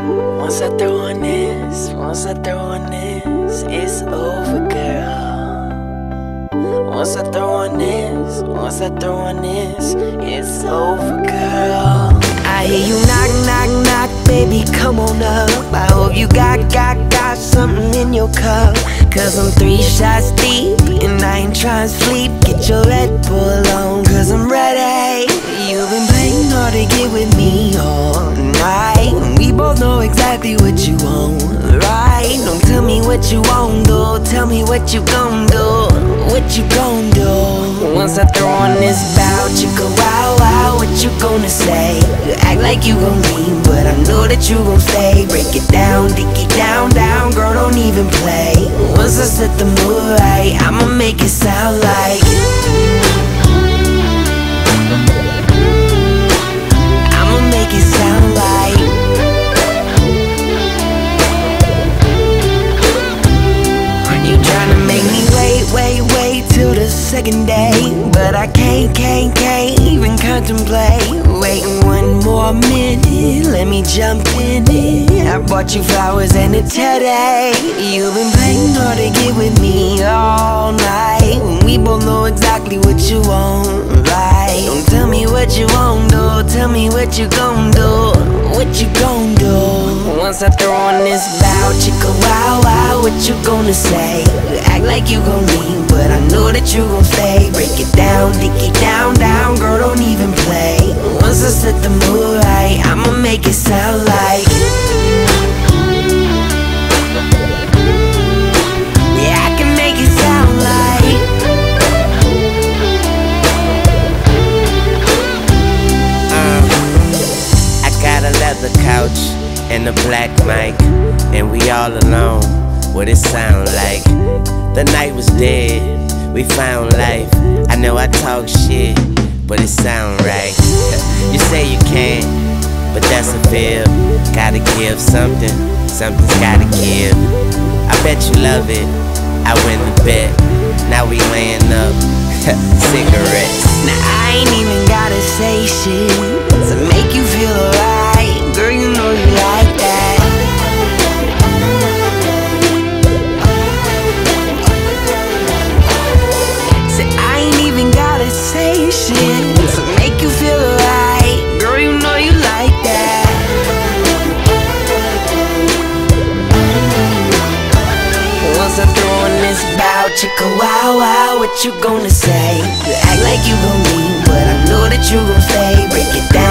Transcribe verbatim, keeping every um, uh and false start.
Once I throw on this, once I throw on this, it's over, girl. Once I throw on this, once I throw on this, it's over, girl. I hear you knock, knock, knock, baby, come on up. I hope you got, got, got something in your cup. Cause I'm three shots deep, and I ain't trying to sleep. Get your Red Bull on, cause I'm ready. You've been playing hard to get with me all night. We both know exactly what you want, right? Don't tell me what you won't do, tell me what you gon' do, what you gon' do. Once I throw on this bow, chicka wow wow, what you gonna say? You act like you gon' leave, but I know that you gon' stay. Break it down, dig it down, down, girl, don't even play. Once I set the mood right, I'ma make it sound like I'ma make it sound like you tryna make me wait, wait, wait till the second day, but I can't, can't, can't even contemplate waiting one more minute. Let me jump in it. I bought you flowers and a today. You've been playing hard to get with me all night. We both know exactly what you want, right? Don't tell me what you won't do, tell me what you gon' do, what you gon' do. Once I throw on this bow, chicka wow wow, what you gonna say? You act like you gon' leave, but I know that you gon' stay. Break it down, dig it down, down, girl, don't even play. Once I set the mood right, I'ma make it sound like yeah, I can make it sound like uh, I got a leather couch and a black mic, and we all alone. What it sound like? The night was dead, we found life. I know I talk shit, but it sound right. You say you can't, but that's a fib. Gotta give something, something's gotta give. I bet you love it, I win the bet. Now we laying up, cigarettes. Now I ain't even gotta say shit to make you feel alright. Girl, you know you like that. Say I ain't even gotta say shit to make you feel alright. Girl, you know you like that. Once I throw on this bow, chicka wow wow, what you gonna say? You act like you gon' leave, but I know that you gon' stay. Break it down.